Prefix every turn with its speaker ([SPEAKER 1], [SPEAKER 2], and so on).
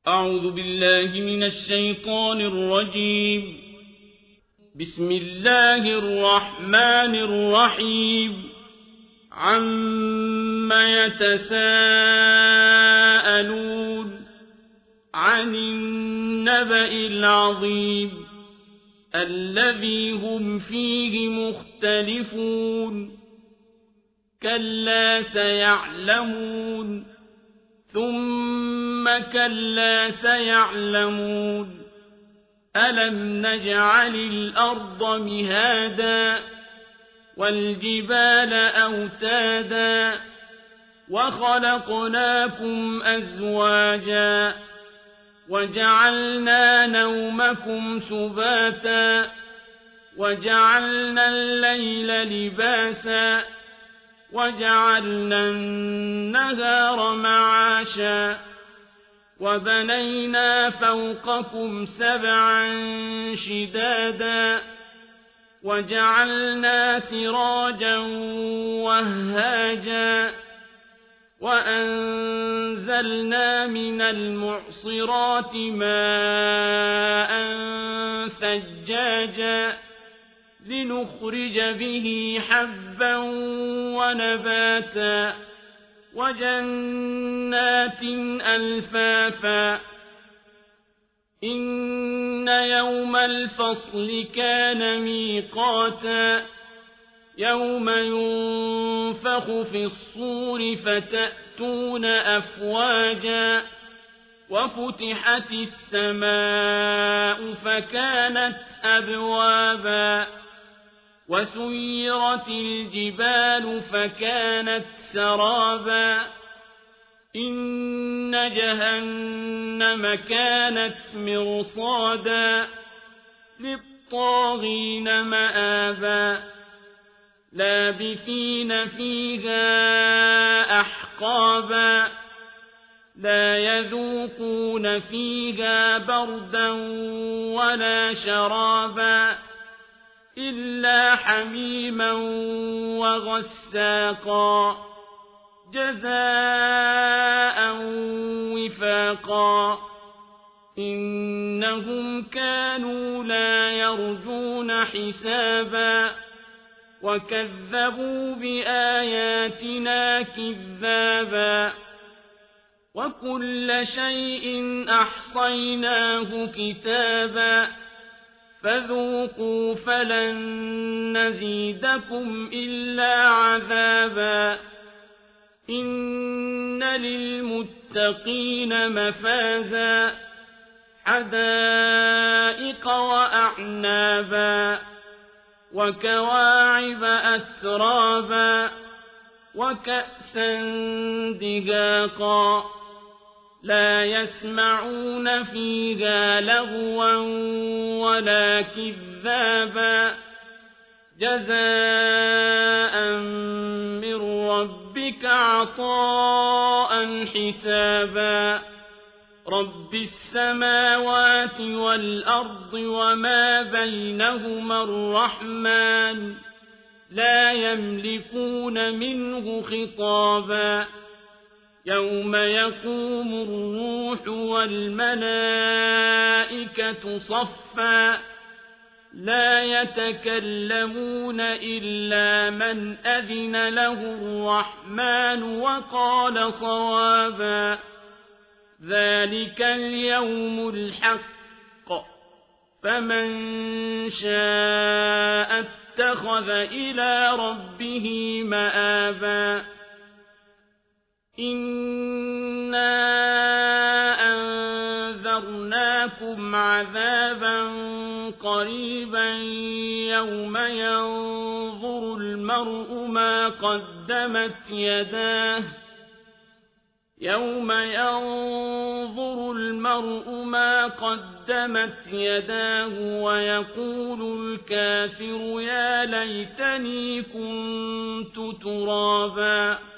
[SPEAKER 1] أعوذ بالله من الشيطان الرجيم. بسم الله الرحمن الرحيم. عَمَّ يتساءلون عن النبأ العظيم الذي هم فيه مختلفون. كلا سيعلمون ثم كلا سيعلمون. ألم نجعل الأرض مهادا والجبال أوتادا وخلقناكم أزواجا وجعلنا نومكم سباتا وجعلنا الليل لباسا وجعلنا النهار معاشا وبنينا فوقكم سبعا شدادا وجعلنا سراجا وهاجا وأنزلنا من المعصرات ماء ثجاجا لنخرج به حبا ونباتا وجنات ألفافا. إن يوم الفصل كان ميقاتا. يوم ينفخ في الصور فتأتون أفواجا وفتحت السماء فكانت أبوابا وسيرت الجبال فكانت سرابا. إن جهنم كانت مرصادا للطاغين مآبا لابثين فيها أحقابا لا يذوقون فيها بردا ولا شرابا إلا حميما وغساقا جزاء وفاقا. إنهم كانوا لا يرجون حسابا وكذبوا بآياتنا كذابا وكل شيء أحصيناه كتابا فذوقوا فلن نزيدكم إلا عذابا. إن للمتقين مفازا حدائق وأعنابا وكواعب أترابا وكأسا دهاقا لا يسمعون فيها لغوا ولا كذابا جزاء من ربك عطاء حسابا. رب السماوات والأرض وما بينهما الرحمن لا يملكون منه خطابا. يوم يقوم الروح والملائكة صفا لا يتكلمون إلا من أذن له الرحمن وقال صوابا. ذلك اليوم الحق فمن شاء اتخذ إلى ربه مآبا. إنا أنذرناكم عذابا قريبا يوم ينظر المرء ما قدمت يداه ويقول الكافر يا ليتني كنت ترابا.